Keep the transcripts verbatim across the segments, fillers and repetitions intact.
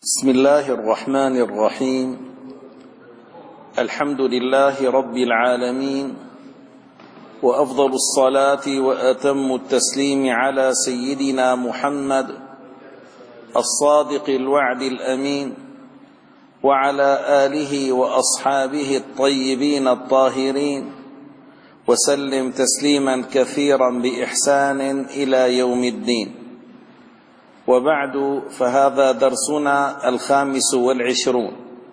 بسم الله الرحمن الرحيم. الحمد لله رب العالمين، وأفضل الصلاة وأتم التسليم على سيدنا محمد الصادق الوعد الأمين، وعلى آله وأصحابه الطيبين الطاهرين، وسلم تسليما كثيرا بإحسان إلى يوم الدين. وبعد، فهذا درسنا الخامس والعشرون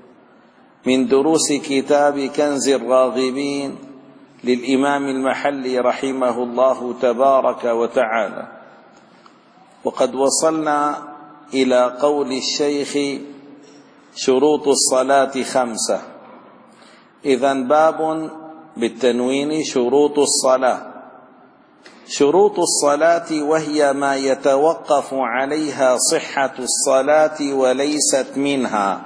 من دروس كتاب كنز الراغبين للإمام المحلي رحمه الله تبارك وتعالى، وقد وصلنا إلى قول الشيخ: شروط الصلاة خمسة. إذن باب بالتنوين شروط الصلاة. شروط الصلاة وهي ما يتوقف عليها صحة الصلاة وليست منها.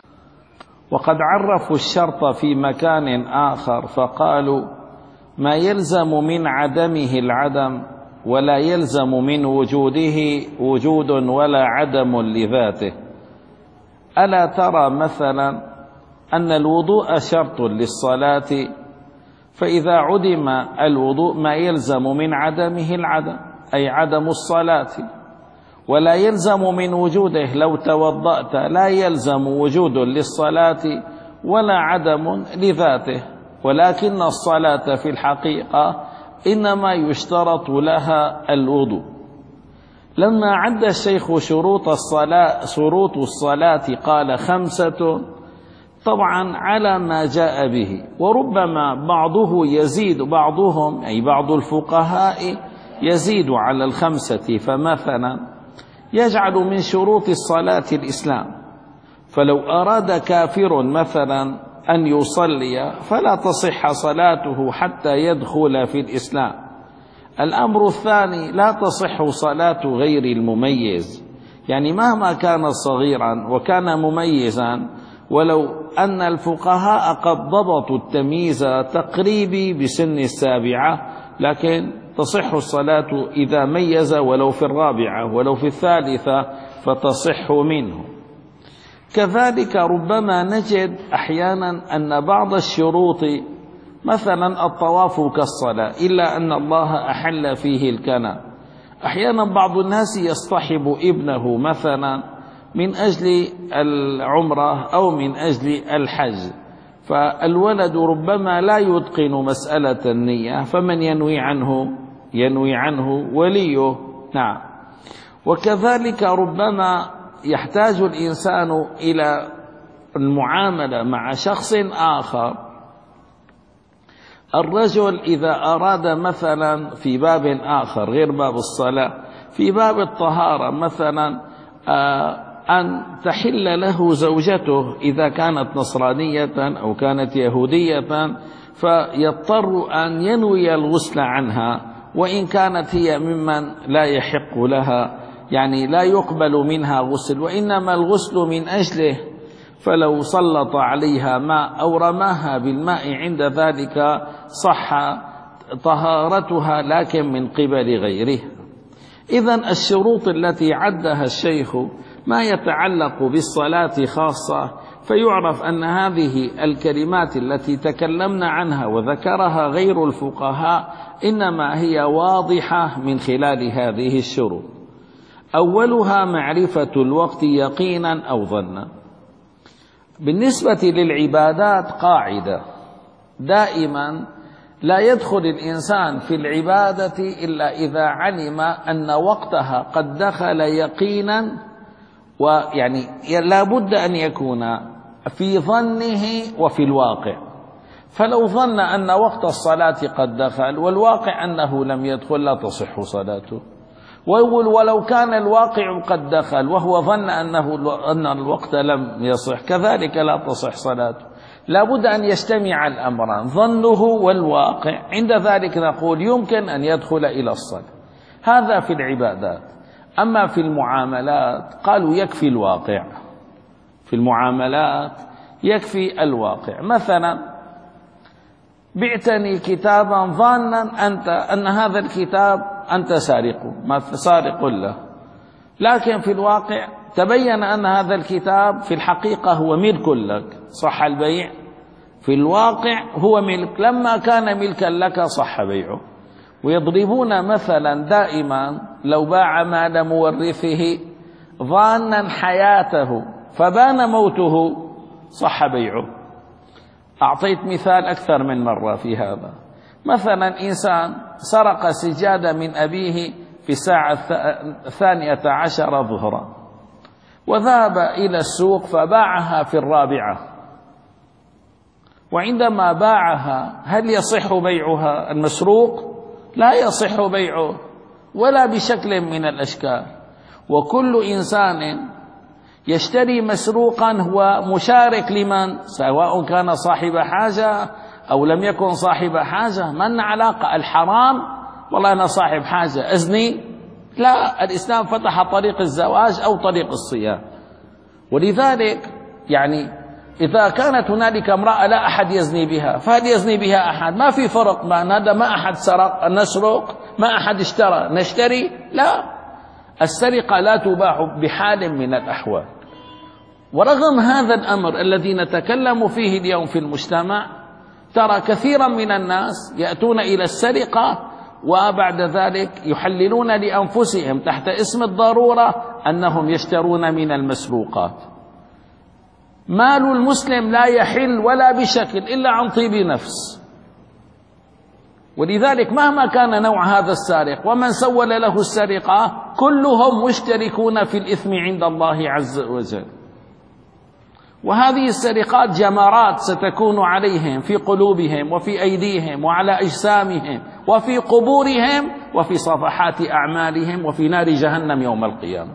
وقد عرفوا الشرط في مكان آخر فقالوا: ما يلزم من عدمه العدم، ولا يلزم من وجوده وجود ولا عدم لذاته. ألا ترى مثلا أن الوضوء شرط للصلاة، فإذا عدم الوضوء ما يلزم من عدمه العدم، أي عدم الصلاة، ولا يلزم من وجوده. لو توضأت لا يلزم وجود للصلاة ولا عدم لذاته، ولكن الصلاة في الحقيقة إنما يشترط لها الوضوء. لما عد الشيخ شروط الصلاة شروط الصلاة قال خمسة، طبعا على ما جاء به، وربما بعضه يزيد، بعضهم أي بعض الفقهاء يزيد على الخمسة، فمثلا يجعل من شروط الصلاة الإسلام، فلو أراد كافر مثلا أن يصلي فلا تصح صلاته حتى يدخل في الإسلام. الأمر الثاني: لا تصح صلاة غير المميز، يعني مهما كان صغيرا وكان مميزا، ولو أن الفقهاء قد ضبطوا التمييز تقريبي بسن السابعة، لكن تصح الصلاة إذا ميز ولو في الرابعة، ولو في الثالثة فتصح منه. كذلك ربما نجد أحيانا أن بعض الشروط، مثلا الطواف كالصلاة، إلا أن الله أحل فيه الكلام. أحيانا بعض الناس يصطحب ابنه مثلا من أجل العمرة أو من أجل الحج، فالولد ربما لا يتقن مسألة النية، فمن ينوي عنه؟ ينوي عنه وليه. نعم. وكذلك ربما يحتاج الإنسان إلى المعاملة مع شخص آخر. الرجل إذا أراد مثلا في باب آخر غير باب الصلاة، في باب الطهارة مثلا، آه أن تحل له زوجته إذا كانت نصرانية أو كانت يهودية، فيضطر أن ينوي الغسل عنها، وإن كانت هي ممن لا يحق لها، يعني لا يقبل منها غسل، وإنما الغسل من أجله، فلو سلط عليها ماء أو رماها بالماء عند ذلك صح طهارتها، لكن من قبل غيره. إذن الشروط التي عدها الشيخ ما يتعلق بالصلاة خاصة، فيعرف أن هذه الكلمات التي تكلمنا عنها وذكرها غير الفقهاء إنما هي واضحة من خلال هذه الشروط. أولها معرفة الوقت يقينا أو ظنا. بالنسبة للعبادات قاعدة: دائما لا يدخل الإنسان في العبادة إلا إذا علم أن وقتها قد دخل يقينا، ويعني لا بد أن يكون في ظنه وفي الواقع. فلو ظن أن وقت الصلاة قد دخل والواقع أنه لم يدخل لا تصح صلاته. ولو كان الواقع قد دخل وهو ظن أنه أن الوقت لم يصح، كذلك لا تصح صلاته. لا بد أن يجتمع الأمران، ظنه والواقع، عند ذلك نقول يمكن أن يدخل إلى الصلاة. هذا في العبادات. أما في المعاملات قالوا يكفي الواقع. في المعاملات يكفي الواقع. مثلا بعتني كتابا ظانا أنت أن هذا الكتاب أنت سارقه، ما سارق له، لكن في الواقع تبين أن هذا الكتاب في الحقيقة هو ملك لك، صح البيع؟ في الواقع هو ملك، لما كان ملكا لك صح بيعه. ويضربون مثلا دائما لو باع مال مورثه ظانا حياته فبان موته صح بيعه. أعطيت مثال أكثر من مرة في هذا. مثلا إنسان سرق سجادة من أبيه في الساعة الثانية عشر ظهرا وذهب إلى السوق فباعها في الرابعة، وعندما باعها هل يصح بيعها المسروق؟ لا يصح بيعه ولا بشكل من الأشكال. وكل إنسان يشتري مسروقا هو مشارك لمن؟ سواء كان صاحب حاجة أو لم يكن صاحب حاجة. من علاقة الحرام؟ والله أنا صاحب حاجة أزني؟ لا، الإسلام فتح طريق الزواج أو طريق الصيام. ولذلك يعني إذا كانت هنالك امرأة لا أحد يزني بها فهل يزني بها أحد؟ ما في فرق بين هذا، ما أحد سرق نسرق، ما أحد اشترى نشتري. لا، السرقة لا تباح بحال من الأحوال. ورغم هذا الأمر الذي نتكلم فيه اليوم في المجتمع، ترى كثيرا من الناس يأتون إلى السرقة وبعد ذلك يحللون لأنفسهم تحت اسم الضرورة أنهم يشترون من المسروقات. مال المسلم لا يحل ولا بشكل إلا عن طيب نفس. ولذلك مهما كان نوع هذا السارق ومن سول له السرقة كلهم مشتركون في الإثم عند الله عز وجل. وهذه السرقات جمرات ستكون عليهم في قلوبهم وفي أيديهم وعلى أجسامهم وفي قبورهم وفي صفحات أعمالهم وفي نار جهنم يوم القيامة.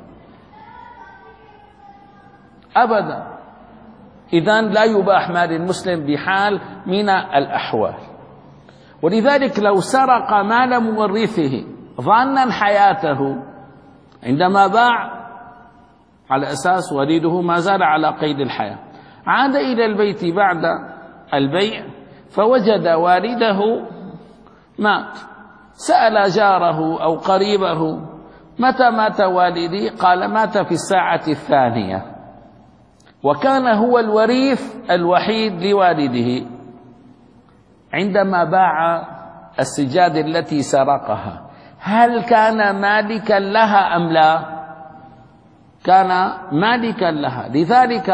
أبدا. إذن لا يباح مال المسلم بحال من الأحوال. ولذلك لو سرق مال مورثه ظانا حياته عندما باع على أساس وليده ما زال على قيد الحياة، عاد إلى البيت بعد البيع فوجد والده مات، سأل جاره أو قريبه متى مات والدي؟ قال مات في الساعة الثانية، وكان هو الوريث الوحيد لوالده. عندما باع السجاد التي سرقها هل كان مالكا لها أم لا؟ كان مالكا لها، لذلك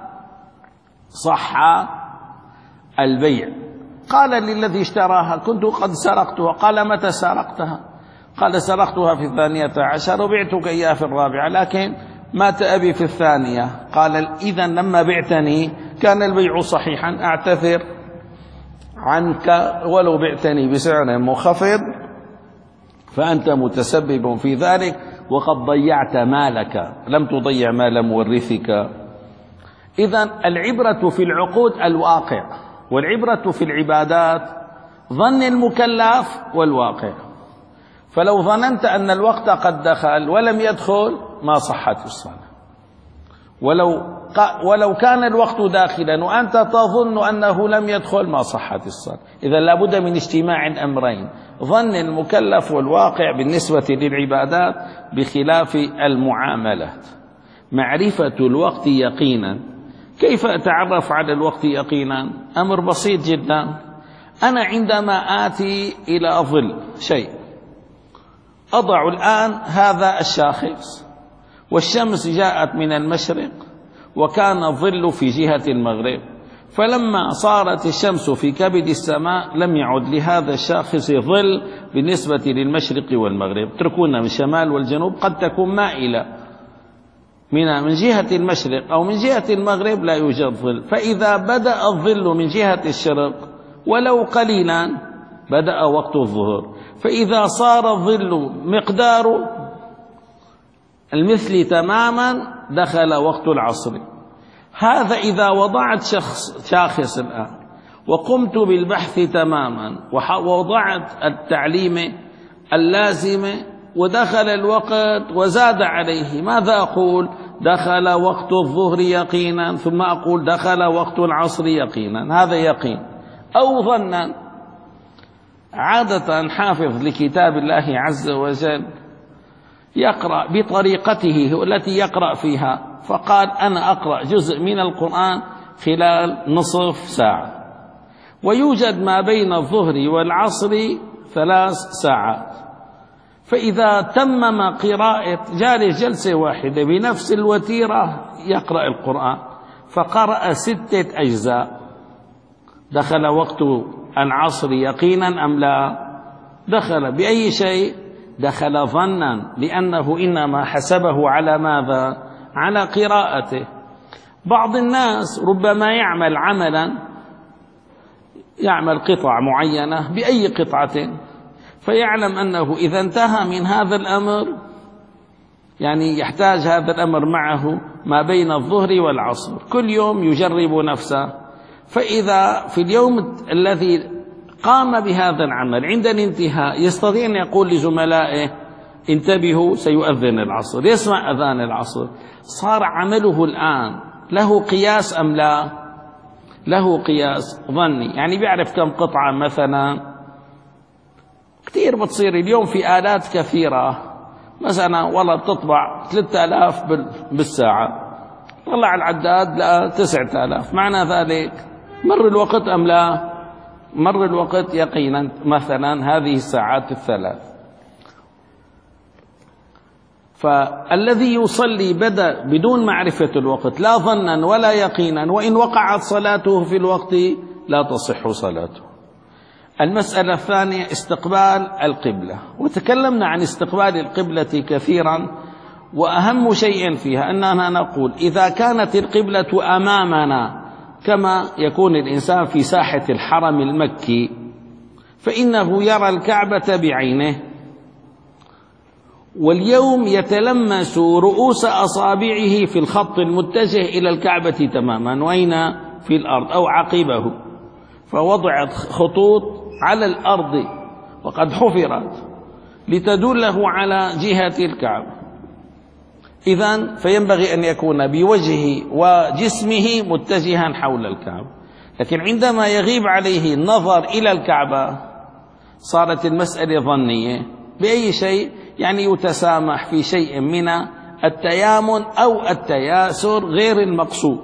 صح البيع. قال للذي اشتراها كنت قد سرقتها. قال متى سرقتها؟ قال سرقتها في الثانية عشر وبعتك إياها في الرابعة، لكن مات أبي في الثانية. قال إذن لما بعتني كان البيع صحيحا، أعتذر عنك ولو بعتني بسعر منخفض فأنت متسبب في ذلك وقد ضيعت مالك، لم تضيع مال مورثك. إذن العبرة في العقود الواقع، والعبرة في العبادات ظن المكلف والواقع. فلو ظننت أن الوقت قد دخل ولم يدخل ما صحت الصلاة، ولو ولو كان الوقت داخلا وأنت تظن أنه لم يدخل ما صحت الصلاة. إذا لابد من اجتماع أمرين، ظن المكلف والواقع بالنسبة للعبادات بخلاف المعاملات. معرفة الوقت يقينا. كيف أتعرف على الوقت يقينا؟ أمر بسيط جدا. أنا عندما آتي إلى ظل شيء أضع الآن هذا الشاخص والشمس جاءت من المشرق وكان الظل في جهة المغرب، فلما صارت الشمس في كبد السماء لم يعد لهذا الشاخص ظل بالنسبة للمشرق والمغرب. تركون من الشمال والجنوب قد تكون مائلة من من جهة المشرق أو من جهة المغرب لا يوجد ظل. فإذا بدأ الظل من جهة الشرق ولو قليلا بدأ وقت الظهر، فإذا صار الظل مقدار المثل تماما دخل وقت العصر. هذا إذا وضعت شخص شاخص الآن وقمت بالبحث تماما ووضعت التعليم اللازمة ودخل الوقت وزاد عليه، ماذا أقول؟ دخل وقت الظهر يقينا، ثم أقول دخل وقت العصر يقينا. هذا يقين أو ظنا. عادة حافظ لكتاب الله عز وجل يقرأ بطريقته التي يقرأ فيها، فقال أنا أقرأ جزء من القرآن خلال نصف ساعة، ويوجد ما بين الظهر والعصر ثلاث ساعات، فإذا تمم قراءة جالس جلسة واحدة بنفس الوتيرة يقرأ القرآن، فقرأ ستة أجزاء. دخل وقت العصر يقينا أم لا؟ دخل. بأي شيء؟ دخل ظنا، لأنه إنما حسبه على ماذا؟ على قراءته. بعض الناس ربما يعمل عملا، يعمل قطع معينة بأي قطعة، فيعلم أنه إذا انتهى من هذا الأمر، يعني يحتاج هذا الأمر معه ما بين الظهر والعصر، كل يوم يجرب نفسه، فإذا في اليوم الذي قام بهذا العمل عند الانتهاء يستطيع أن يقول لزملائه انتبهوا سيؤذن العصر، يسمع أذان العصر. صار عمله الآن له قياس أم لا؟ له قياس ظني، يعني بيعرف كم قطعة مثلا، كثير بتصير اليوم في آلات كثيرة، مثلا والله بتطبع ثلاثة آلاف بالساعة، طلع العداد لا تسعة آلاف، معنى ذلك مر الوقت أم لا؟ مر الوقت يقينا، مثلا هذه الساعات الثلاث. فالذي يصلي بدأ بدون معرفة الوقت، لا ظنا ولا يقينا، وإن وقعت صلاته في الوقت لا تصح صلاته. المسألة الثانية استقبال القبلة، وتكلمنا عن استقبال القبلة كثيرا، وأهم شيء فيها أننا نقول إذا كانت القبلة أمامنا كما يكون الإنسان في ساحة الحرم المكي، فإنه يرى الكعبة بعينه، واليوم يتلمس رؤوس أصابعه في الخط المتجه إلى الكعبة تماما، وأين؟ في الأرض أو عقبه، فوضعت خطوط على الأرض وقد حفرت لتدله على جهة الكعبة. إذن فينبغي أن يكون بوجهه وجسمه متجها حول الكعبة، لكن عندما يغيب عليه النظر إلى الكعبة صارت المسألة ظنية. بأي شيء؟ يعني يتسامح في شيء من التيامن أو التياسر غير المقصود،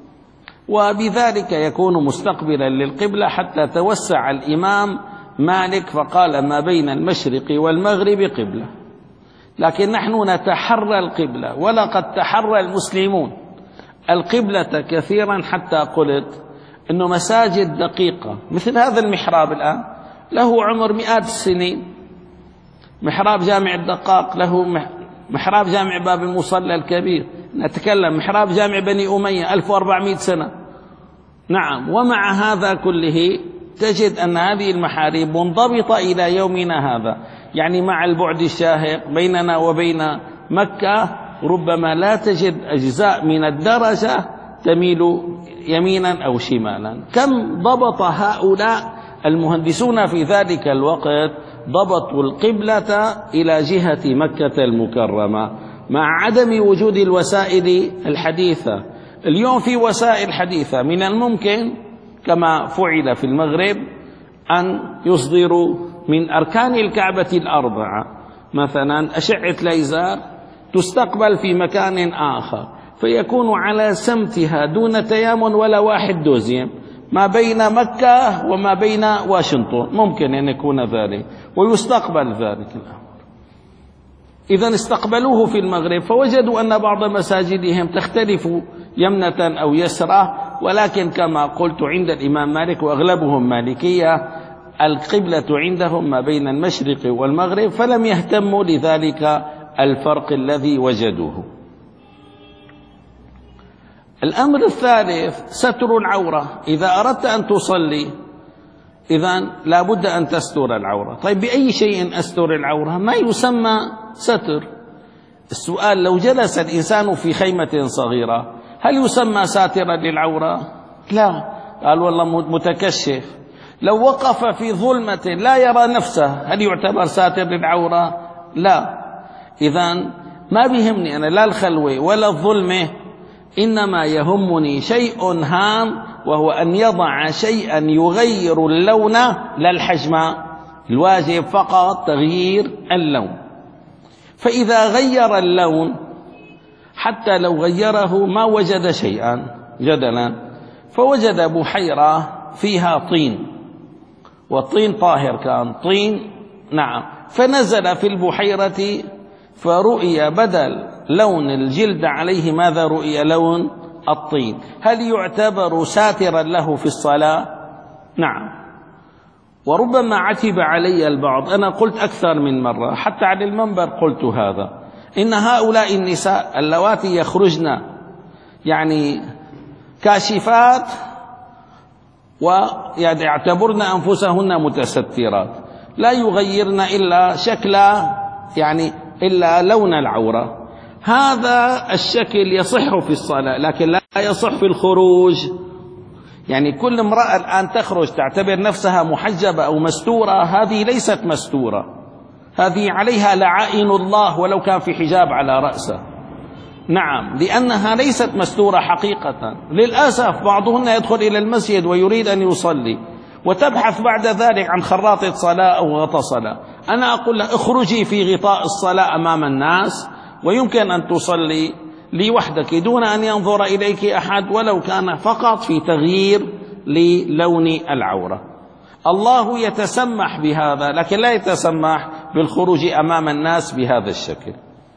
وبذلك يكون مستقبلا للقبلة، حتى توسع الإمام مالك فقال ما بين المشرق والمغرب قبلة. لكن نحن نتحرى القبلة، ولقد تحرى المسلمون القبلة كثيرا، حتى قلت إنه مساجد دقيقة مثل هذا المحراب الآن له عمر مئات السنين، محراب جامع الدقاق له محراب جامع باب المصلى الكبير، نتكلم محراب جامع بني أمية ألف وأربعمائة سنة. نعم، ومع هذا كله تجد أن هذه المحاريب منضبطة إلى يومنا هذا، يعني مع البعد الشاهق بيننا وبين مكة ربما لا تجد أجزاء من الدرجة تميل يمينا أو شمالا. كم ضبط هؤلاء المهندسون في ذلك الوقت، ضبطوا القبلة إلى جهة مكة المكرمة، مع عدم وجود الوسائل الحديثة. اليوم في وسائل حديثة، من الممكن كما فعل في المغرب أن يصدروا من أركان الكعبة الأربعة مثلا أشعة ليزر تستقبل في مكان آخر، فيكون على سمتها دون تيامن ولا واحد دوزيم ما بين مكة وما بين واشنطن، ممكن أن يكون ذلك ويستقبل ذلك الأمر. إذن استقبلوه في المغرب، فوجدوا أن بعض مساجدهم تختلف يمنة أو يسرى، ولكن كما قلت عند الإمام مالك وأغلبهم مالكية القبلة عندهم ما بين المشرق والمغرب، فلم يهتموا لذلك الفرق الذي وجدوه. الأمر الثالث ستر العورة. إذا أردت أن تصلي إذن لا بد أن تستر العورة. طيب بأي شيء أستر العورة؟ ما يسمى ستر. السؤال لو جلس الإنسان في خيمة صغيرة هل يسمى ساترا للعورة؟ لا، قال والله متكشف. لو وقف في ظلمة لا يرى نفسه هل يعتبر ساتر للعورة؟ لا. إذن ما بيهمني أنا لا الخلوة ولا الظلمة، إنما يهمني شيء هام، وهو أن يضع شيئا يغير اللون لا الحجم. الواجب فقط تغيير اللون. فإذا غير اللون حتى لو غيره ما وجد شيئا جدلا، فوجد بحيرة فيها طين، والطين طاهر كان طين نعم، فنزل في البحيرة فرؤي بدل لون الجلد عليه ماذا؟ رؤي لون الطين. هل يعتبر ساترا له في الصلاة؟ نعم. وربما عتب علي البعض، أنا قلت أكثر من مرة حتى على المنبر قلت هذا، إن هؤلاء النساء اللواتي يخرجن يعني كاشفات ويعتبرن أنفسهن متسترات، لا يغيرن إلا شكل يعني إلا لون العورة، هذا الشكل يصح في الصلاة لكن لا يصح في الخروج. يعني كل امرأة الآن تخرج تعتبر نفسها محجبة أو مستورة، هذه ليست مستورة، هذه عليها لعائن الله ولو كان في حجاب على رأسه. نعم، لأنها ليست مستورة حقيقة. للأسف بعضهن يدخل إلى المسجد ويريد أن يصلي وتبحث بعد ذلك عن خراطة صلاة أو غطاء صلاة. أنا أقول لها اخرجي في غطاء الصلاة أمام الناس ويمكن أن تصلي لوحدك دون أن ينظر إليك أحد، ولو كان فقط في تغيير للون العورة. الله يتسمح بهذا لكن لا يتسمح بالخروج أمام الناس بهذا الشكل.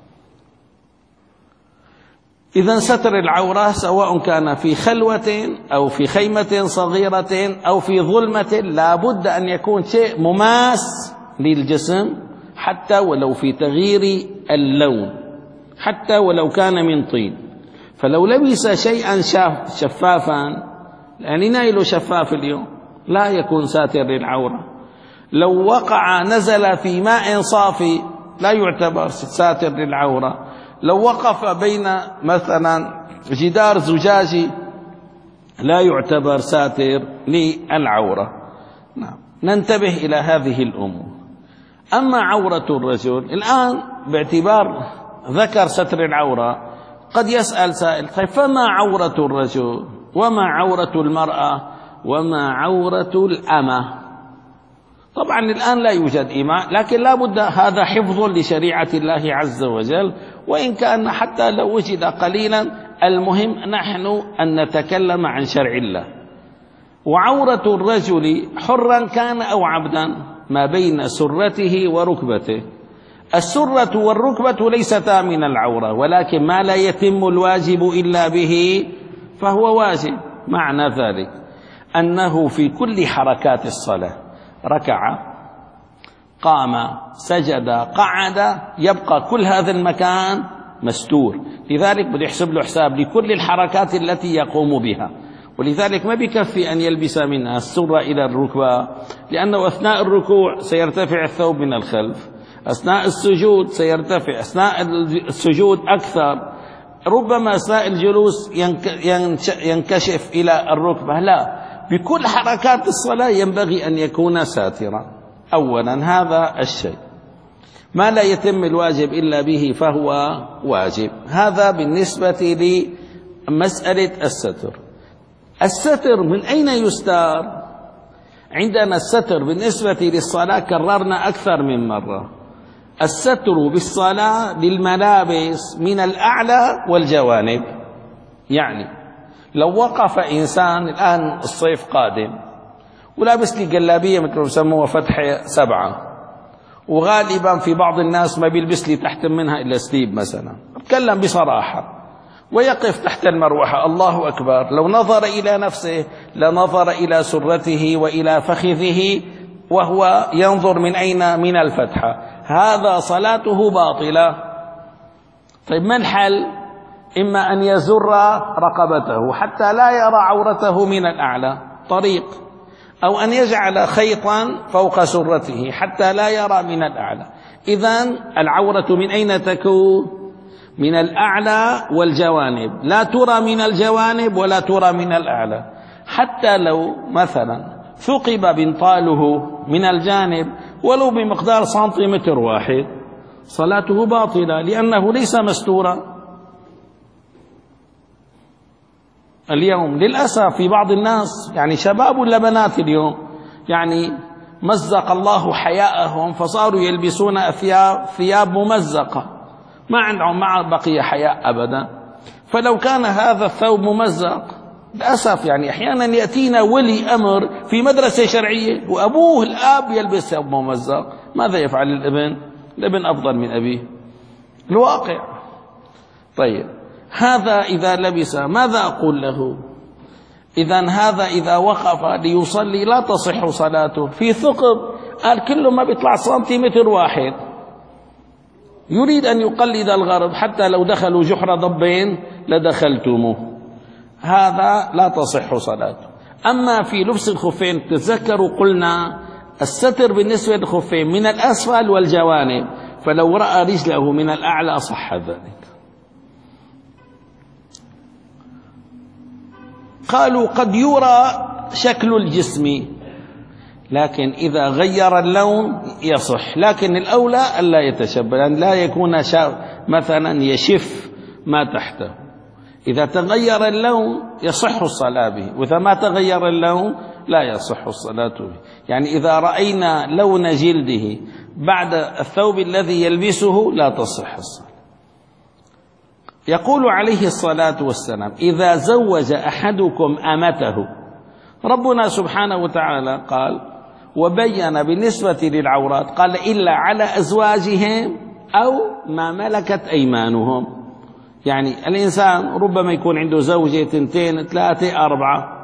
إذن ستر العورة سواء كان في خلوة أو في خيمة صغيرة أو في ظلمة لا بد أن يكون شيء مماس للجسم حتى ولو في تغيير اللون، حتى ولو كان من طين. فلو لبس شيئا شفافا، يعني نايل شفاف اليوم، لا يكون ساتر للعورة. لو وقع نزل في ماء صافي لا يعتبر ساتر للعورة. لو وقف بين مثلا جدار زجاجي لا يعتبر ساتر للعورة. نعم. ننتبه إلى هذه الأمور. أما عورة الرجل الآن باعتبار ذكر ستر العورة قد يسأل سائل، طيب فما عورة الرجل وما عورة المرأة وما عورة الأمة؟ طبعا الآن لا يوجد إيماء لكن لا بد، هذا حفظ لشريعة الله عز وجل، وإن كان حتى لو وجد قليلا المهم نحن أن نتكلم عن شرع الله. وعورة الرجل حرا كان أو عبدا ما بين سرته وركبته. السرة والركبة ليستا من العورة، ولكن ما لا يتم الواجب إلا به فهو واجب. معنى ذلك أنه في كل حركات الصلاة ركع، قام، سجد، قعد، يبقى كل هذا المكان مستور. لذلك بده يحسب له حساب لكل الحركات التي يقوم بها، ولذلك ما بكفي أن يلبس منها السرة إلى الركبة، لأنه أثناء الركوع سيرتفع الثوب من الخلف، أثناء السجود سيرتفع، أثناء السجود أكثر، ربما أثناء الجلوس ينكشف إلى الركبة. لا، بكل حركات الصلاة ينبغي أن يكون ساترا. أولا هذا الشيء ما لا يتم الواجب إلا به فهو واجب. هذا بالنسبة لمسألة الستر. الستر من أين يستار؟ عندنا الستر بالنسبة للصلاة كررنا أكثر من مرة، الستر بالصلاة للملابس من الأعلى والجوانب. يعني لو وقف إنسان الآن الصيف قادم ولابس لي جلابية مثل ما يسموها فتح سبعة، وغالبا في بعض الناس ما بيلبس لي تحت منها إلا سليب مثلا، أتكلم بصراحة، ويقف تحت المروحة، الله أكبر، لو نظر إلى نفسه لنظر إلى سرته وإلى فخذه وهو ينظر من أين؟ من الفتحة، هذا صلاته باطلة. طيب ما الحل؟ إما أن يزر رقبته حتى لا يرى عورته من الأعلى، طريق، أو أن يجعل خيطا فوق سرته حتى لا يرى من الأعلى. إذن العورة من أين تكون؟ من الأعلى والجوانب، لا ترى من الجوانب ولا ترى من الأعلى. حتى لو مثلا ثقب بنطاله من الجانب ولو بمقدار سنتيمتر واحد صلاته باطلة لأنه ليس مستورا. اليوم للأسف في بعض الناس، يعني شباب ولا بنات اليوم، يعني مزق الله حياءهم فصاروا يلبسون أثياب ثياب ممزقة، ما عندهم ما بقي حياء أبدا. فلو كان هذا الثوب ممزق، للأسف يعني أحيانا يأتينا ولي أمر في مدرسة شرعية وأبوه الآب يلبس ثوب ممزق، ماذا يفعل الابن؟ الابن أفضل من أبيه، الواقع. طيب هذا إذا لبس ماذا أقول له؟ إذن هذا إذا وقف ليصلي لا تصح صلاته. في ثقب قال كله ما بيطلع سنتيمتر واحد، يريد أن يقلد الغرب، حتى لو دخلوا جحر ضبين لدخلتموه، هذا لا تصح صلاته. أما في لبس الخفين تذكروا قلنا الستر بالنسبة للخفين من الأسفل والجوانب، فلو رأى رجله من الأعلى صح ذلك. قالوا قد يرى شكل الجسم، لكن إذا غير اللون يصح، لكن الأولى ألا يتشبه، أن لا يكون مثلا يشف ما تحته. إذا تغير اللون يصح الصلاة به، وإذا ما تغير اللون لا يصح الصلاة به. يعني إذا رأينا لون جلده بعد الثوب الذي يلبسه لا تصح الصلاة. يقول عليه الصلاة والسلام إذا زوج أحدكم أمته، ربنا سبحانه وتعالى قال وبين بالنسبة للعورات قال إلا على أزواجهم أو ما ملكت أيمانهم. يعني الإنسان ربما يكون عنده زوجة تنتين ثلاثة أربعة،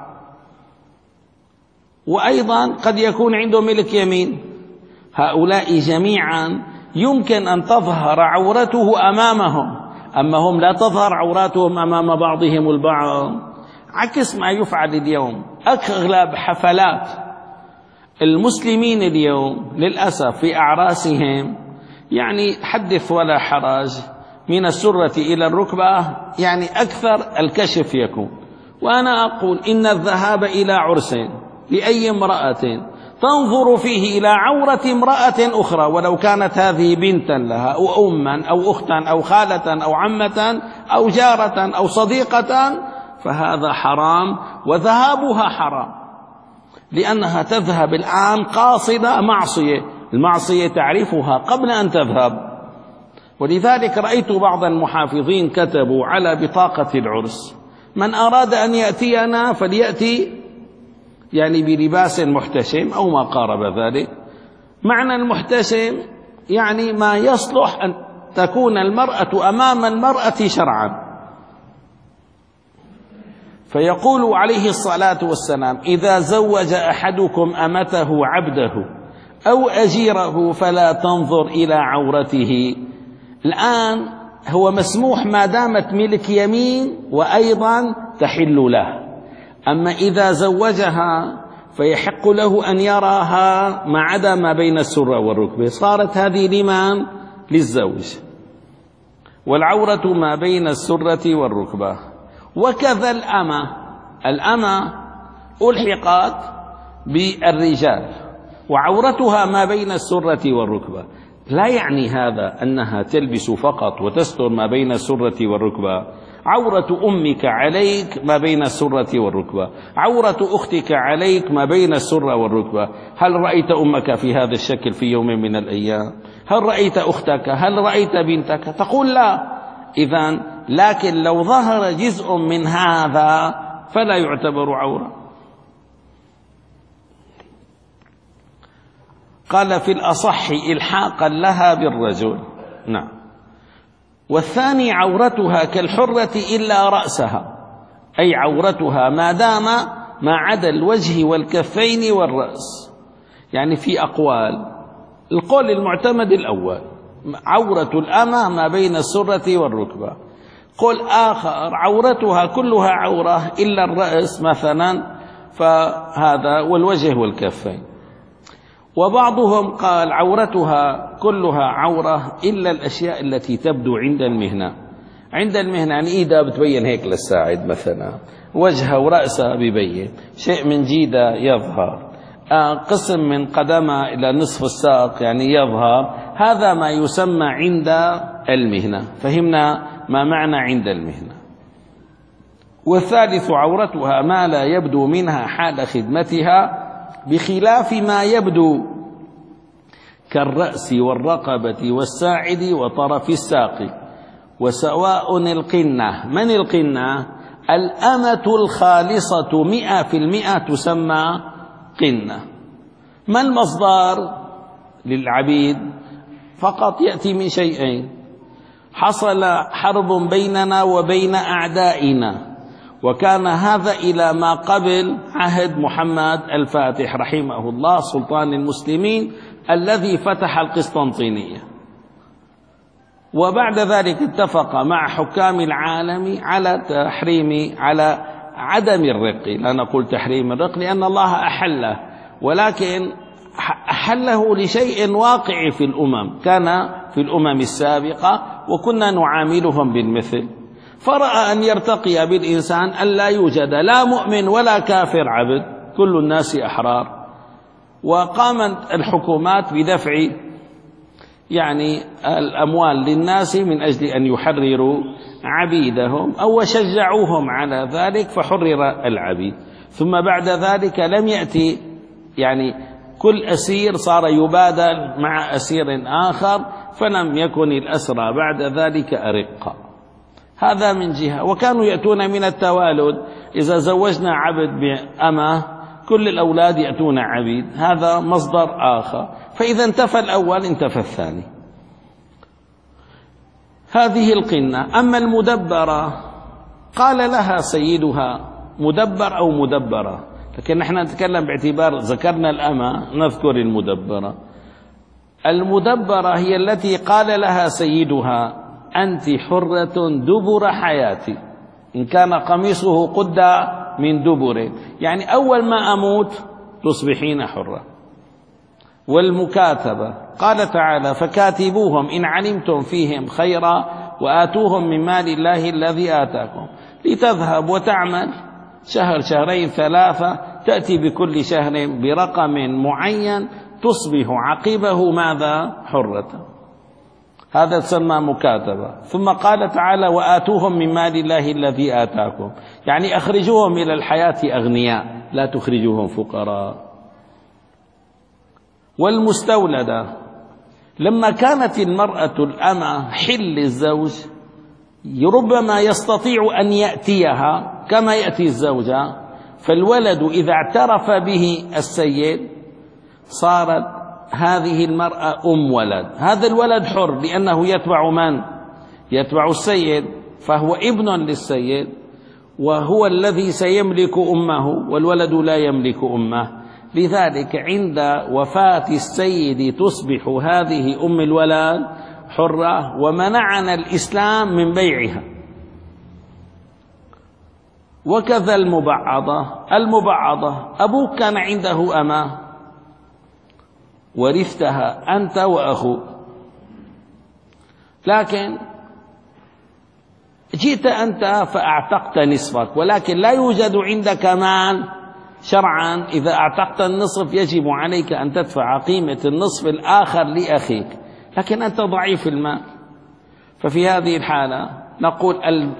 وأيضا قد يكون عنده ملك يمين، هؤلاء جميعا يمكن أن تظهر عورته أمامهم، أما هم لا تظهر عوراتهم أمام بعضهم البعض، عكس ما يفعل اليوم. أغلب حفلات المسلمين اليوم للأسف في أعراسهم يعني حدث ولا حرج، من السرة إلى الركبة يعني أكثر الكشف يكون. وأنا أقول إن الذهاب إلى عرس لأي امرأة تنظر فيه إلى عورة امرأة أخرى، ولو كانت هذه بنتا لها أو أما أو أختا أو خالة أو عمة أو جارة أو صديقة، فهذا حرام، وذهابها حرام، لأنها تذهب الآن قاصدة معصية، المعصية تعرفها قبل أن تذهب. ولذلك رأيت بعض المحافظين كتبوا على بطاقة العرس من أراد أن يأتينا فليأتي يعني بلباس محتشم أو ما قارب ذلك. معنى المحتشم يعني ما يصلح أن تكون المرأة أمام المرأة شرعا. فيقول عليه الصلاة والسلام إذا زوج أحدكم أمته عبده أو أجيره فلا تنظر إلى عورته. الآن هو مسموح ما دامت ملك يمين وأيضا تحل له، أما إذا زوجها فيحق له أن يراها ما عدا ما بين السرة والركبة، صارت هذه لمن؟ للزوج، والعورة ما بين السرة والركبة. وكذا الأمة، الأمة ألحقت بالرجال وعورتها ما بين السرة والركبة، لا يعني هذا أنها تلبس فقط وتستر ما بين السرة والركبة. عورة أمك عليك ما بين السرة والركبة، عورة أختك عليك ما بين السرة والركبة. هل رأيت أمك في هذا الشكل في يوم من الأيام؟ هل رأيت أختك؟ هل رأيت بنتك؟ تقول لا. إذن لكن لو ظهر جزء من هذا فلا يعتبر عورة. قال في الأصح إلحاقا لها بالرجل. نعم. والثاني عورتها كالحرة إلا رأسها، أي عورتها ما دام ما عدا الوجه والكفين والرأس. يعني في أقوال، القول المعتمد الأول عورة الأمة ما بين السرة والركبة، قول آخر عورتها كلها عورة إلا الرأس مثلا، فهذا والوجه والكفين. وبعضهم قال عورتها كلها عورة إلا الأشياء التي تبدو عند المهنة. عند المهنة يعني إيدها بتبين هيك للساعد مثلا، وجهها ورأسها بيبين، شيء من جيدها يظهر، آه قسم من قدمها إلى نصف الساق يعني يظهر، هذا ما يسمى عند المهنة. فهمنا ما معنى عند المهنة. والثالث عورتها ما لا يبدو منها حال خدمتها بخلاف ما يبدو كالرأس والرقبة والساعد وطرف الساق. وسواء القنة، من القنة؟ الأمة الخالصة مئة في المئة تسمى قنة. ما المصدر للعبيد؟ فقط يأتي من شيئين: حصل حرب بيننا وبين أعدائنا، وكان هذا إلى ما قبل عهد محمد الفاتح رحمه الله سلطان المسلمين الذي فتح القسطنطينية، وبعد ذلك اتفق مع حكام العالم على تحريم على عدم الرق. لا نقول تحريم الرق لأن الله أحله، ولكن أحله لشيء واقع في الأمم، كان في الأمم السابقة وكنا نعاملهم بالمثل. فرأى أن يرتقي بالإنسان أن لا يوجد لا مؤمن ولا كافر عبد، كل الناس أحرار. وقامت الحكومات بدفع يعني الأموال للناس من أجل أن يحرروا عبيدهم أو شجعوهم على ذلك، فحرر العبيد. ثم بعد ذلك لم يأتي يعني كل أسير صار يبادل مع أسير آخر، فلم يكن الأسرى بعد ذلك أرقا. هذا من جهة. وكانوا يأتون من التوالد، إذا زوجنا عبد بأمة كل الأولاد يأتون عبيد، هذا مصدر آخر. فإذا انتفى الأول انتفى الثاني. هذه القنة. أما المدبرة قال لها سيدها مدبر أو مدبرة، لكن نحن نتكلم باعتبار ذكرنا الأمة نذكر المدبرة. المدبرة هي التي قال لها سيدها: أنت حرة دبر حياتي، إن كان قميصه قد من دبر، يعني أول ما أموت تصبحين حرة. والمكاتبة قال تعالى: فكاتبوهم إن علمتم فيهم خيرا وآتوهم من مال الله الذي آتاكم، لتذهب وتعمل شهر شهرين ثلاثة، تأتي بكل شهر برقم معين، تصبح عقبه ماذا؟ حرة. هذا تسمى مكاتبة. ثم قال تعالى: وآتوهم من مال الله الذي آتاكم، يعني أخرجوهم إلى الحياة أغنياء، لا تخرجوهم فقراء. والمستولدة لما كانت المرأة الأمة حل الزوج، ربما يستطيع أن يأتيها كما يأتي الزوجة، فالولد إذا اعترف به السيد صارت هذه المرأة أم ولد. هذا الولد حر لأنه يتبع من؟ يتبع السيد، فهو ابن للسيد، وهو الذي سيملك أمه، والولد لا يملك أمه. لذلك عند وفاة السيد تصبح هذه أم الولد حرة، ومنعنا الإسلام من بيعها. وكذا المبعضة. المبعضة أبوك كان عنده أمة ورثتها أنت وأخوك، لكن جئت أنت فأعتقت نصفك، ولكن لا يوجد عندك مال شرعا. إذا أعتقت النصف يجب عليك أن تدفع قيمة النصف الآخر لأخيك، لكن أنت ضعيف المال. ففي هذه الحالة نقول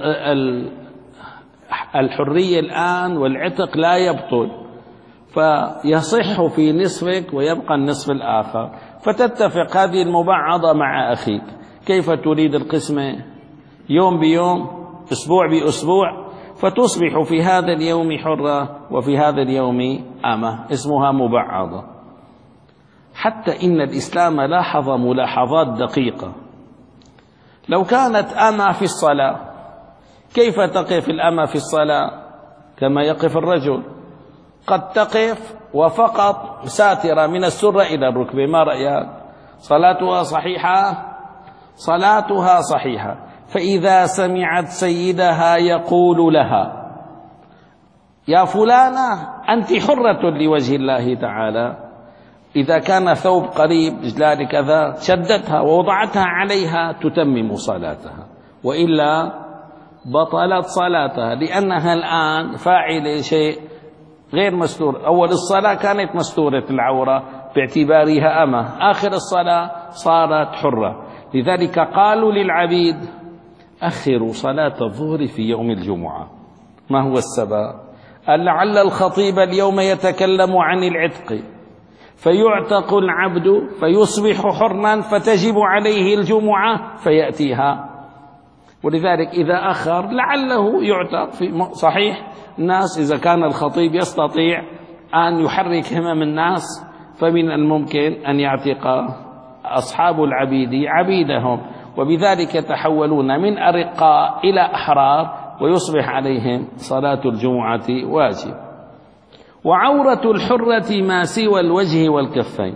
الحرية الآن والعتق لا يبطل، فيصح في نصفك ويبقى النصف الآخر، فتتفق هذه المبعضة مع أخيك. كيف تريد القسمة؟ يوم بيوم، أسبوع بأسبوع، فتصبح في هذا اليوم حرة وفي هذا اليوم أمة، اسمها مبعضة. حتى إن الإسلام لاحظ ملاحظات دقيقة. لو كانت أمة في الصلاة، كيف تقف الأمة في الصلاة؟ كما يقف الرجل، قد تقف وفقط ساترة من السرة إلى الركبة. ما رأيك؟ صلاتها صحيحة؟ صلاتها صحيحة. فإذا سمعت سيدها يقول لها: يا فلانة أنت حرة لوجه الله تعالى، إذا كان ثوب قريب جلال كذا شدتها ووضعتها عليها تتمم صلاتها، وإلا بطلت صلاتها، لأنها الآن فاعلة شيء غير مستور. أول الصلاة كانت مستورة العورة باعتبارها أمة، آخر الصلاة صارت حرة. لذلك قالوا للعبيد: أخروا صلاة الظهر في يوم الجمعة. ما هو السبب؟ لعل الخطيب اليوم يتكلم عن العتق، فيعتق العبد فيصبح حرا فتجب عليه الجمعة فيأتيها. ولذلك إذا أخر لعله يعتق في صحيح. الناس إذا كان الخطيب يستطيع أن يحرك همم الناس فمن الممكن أن يعتق أصحاب العبيد عبيدهم، وبذلك يتحولون من أرقاء إلى أحرار ويصبح عليهم صلاة الجمعة واجب. وعورة الحرة ما سوى الوجه والكفين،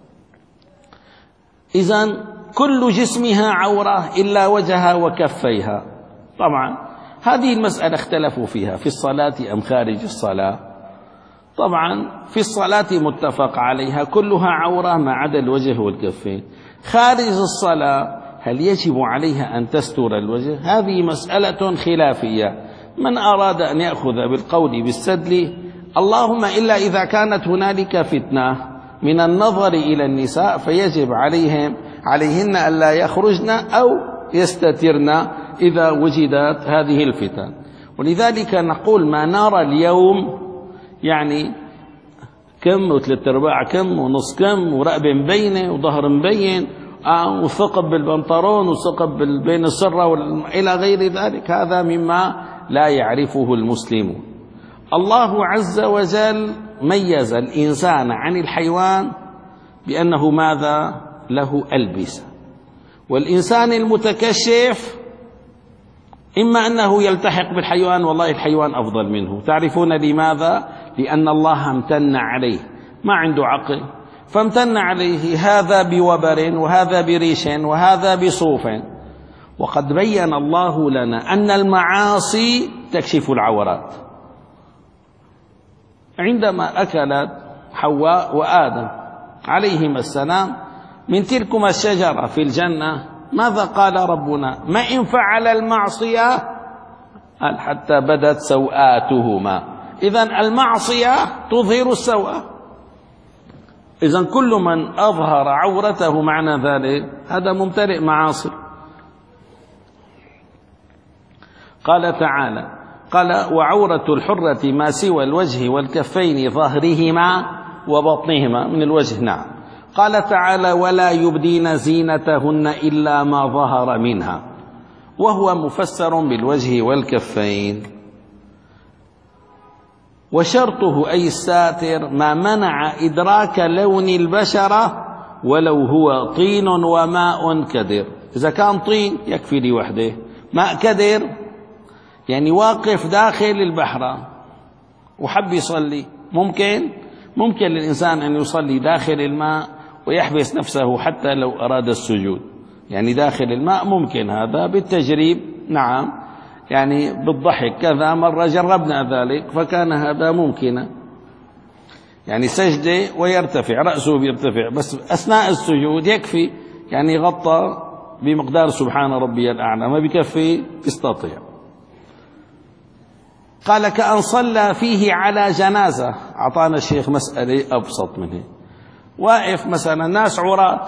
إذن كل جسمها عورة إلا وجهها وكفيها. طبعا هذه المسألة اختلفوا فيها في الصلاة أم خارج الصلاة. طبعا في الصلاة متفق عليها كلها عورة ما عدا الوجه والكفين. خارج الصلاة هل يجب عليها أن تستر الوجه؟ هذه مسألة خلافية. من أراد أن يأخذ بالقول بالسدل اللهم إلا إذا كانت هنالك فتنة من النظر إلى النساء فيجب عليهم عليهن ألا يخرجن أو يستترن إذا وجدت هذه الفتن. ولذلك نقول ما نرى اليوم يعني كم وثلاث أرباع كم ونص كم ورقبة مبينة وظهر مبين آه وثقب بالبنطلون وثقب بين السرة إلى غير ذلك، هذا مما لا يعرفه المسلمون. الله عز وجل ميز الإنسان عن الحيوان بأنه ماذا؟ له ألبسة. والإنسان المتكشف إما أنه يلتحق بالحيوان، والله الحيوان أفضل منه. تعرفون لماذا؟ لأن الله امتن عليه، ما عنده عقل فامتن عليه، هذا بوبر وهذا بريش وهذا بصوف. وقد بين الله لنا أن المعاصي تكشف العورات. عندما أكلت حواء وآدم عليهما السلام من تلكما الشجرة في الجنة ماذا قال ربنا؟ ما إن فعل المعصية قال حتى بدت سوآتهما. إذن المعصية تظهر السوءة. إذن كل من أظهر عورته معنى ذلك هذا ممتلئ معاصي. قال تعالى قال وعورة الحرة ما سوى الوجه والكفين ظهرهما وبطنهما من الوجه. نعم. قال تعالى ولا يبدين زينتهن إلا ما ظهر منها، وهو مفسر بالوجه والكفين. وشرطه أي الساتر ما منع إدراك لون البشرة ولو هو طين وماء كدر. إذا كان طين يكفي لي وحده، ماء كدر يعني واقف داخل البحر وحب يصلي، ممكن ممكن للإنسان أن يصلي داخل الماء ويحبس نفسه حتى لو أراد السجود، يعني داخل الماء ممكن، هذا بالتجريب. نعم، يعني بالضحك كذا مرة جربنا ذلك فكان هذا ممكنا، يعني سجدة ويرتفع رأسه بيرتفع، بس أثناء السجود يكفي يعني غطى بمقدار سبحان ربي الأعلى، ما بكفي يستطيع. قال كأن صلى فيه على جنازة. أعطانا الشيخ مسألة أبسط منه. واقف مثلا ناس عراة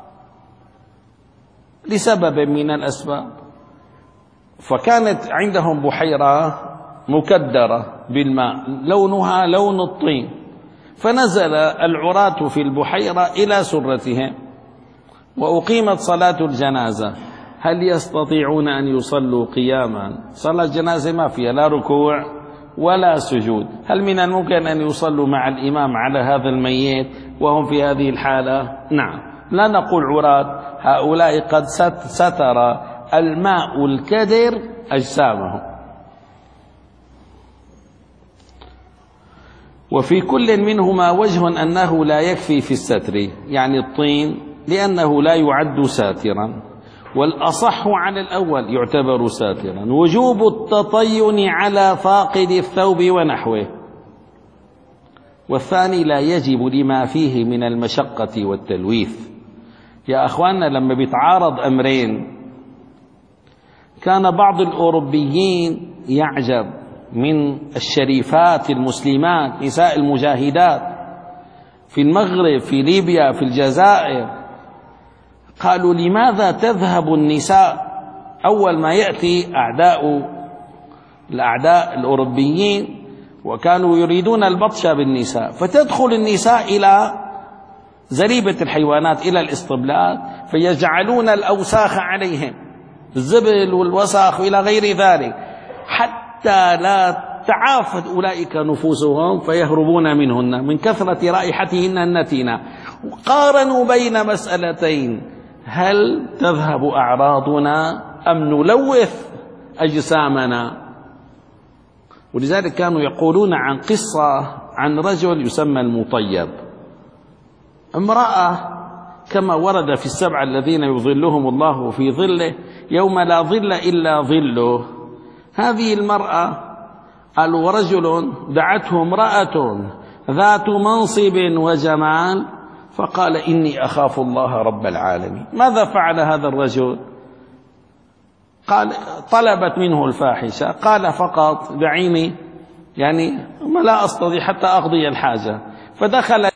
لسبب من الأسباب، فكانت عندهم بحيرة مكدرة بالماء لونها لون الطين، فنزل العراة في البحيرة إلى سرتهم وأقيمت صلاة الجنازة. هل يستطيعون أن يصلوا قياما؟ صلاة الجنازة ما فيها لا ركوع ولا سجود. هل من الممكن أن يصلوا مع الإمام على هذا الميت وهم في هذه الحالة؟ نعم. لا نقول عراة، هؤلاء قد ستر الماء الكدر أجسامهم. وفي كل منهما وجه أنه لا يكفي في الستر، يعني الطين لأنه لا يعد ساترا، والأصح على الأول يعتبر ساترا. وجوب التطين على فاقد الثوب ونحوه، والثاني لا يجب لما فيه من المشقة والتلويث. يا أخواننا لما بيتعارض أمرين، كان بعض الأوروبيين يعجب من الشريفات المسلمات نساء المجاهدات في المغرب في ليبيا في الجزائر، قالوا لماذا تذهب النساء أول ما يأتي أعداء الأعداء الأوروبيين وكانوا يريدون البطش بالنساء، فتدخل النساء إلى زريبة الحيوانات، إلى الإسطبلات، فيجعلون الأوساخ عليهم، الزبل والوسخ إلى غير ذلك، حتى لا تعافت أولئك نفوسهم فيهربون منهن من كثرة رائحتهن النتنة. وقارنوا بين مسألتين: هل تذهب أعراضنا أم نلوث أجسامنا؟ ولذلك كانوا يقولون عن قصة عن رجل يسمى المطيب، امرأة كما ورد في السبع الذين يظلهم الله في ظله يوم لا ظل إلا ظله. هذه المرأة قالوا ورجل دعته امرأة ذات منصب وجمال فقال إني أخاف الله رب العالمين. ماذا فعل هذا الرجل؟ قال طلبت منه الفاحشة، قال فقط دعيني يعني ما لا أستطيع حتى أقضي الحاجة، فدخل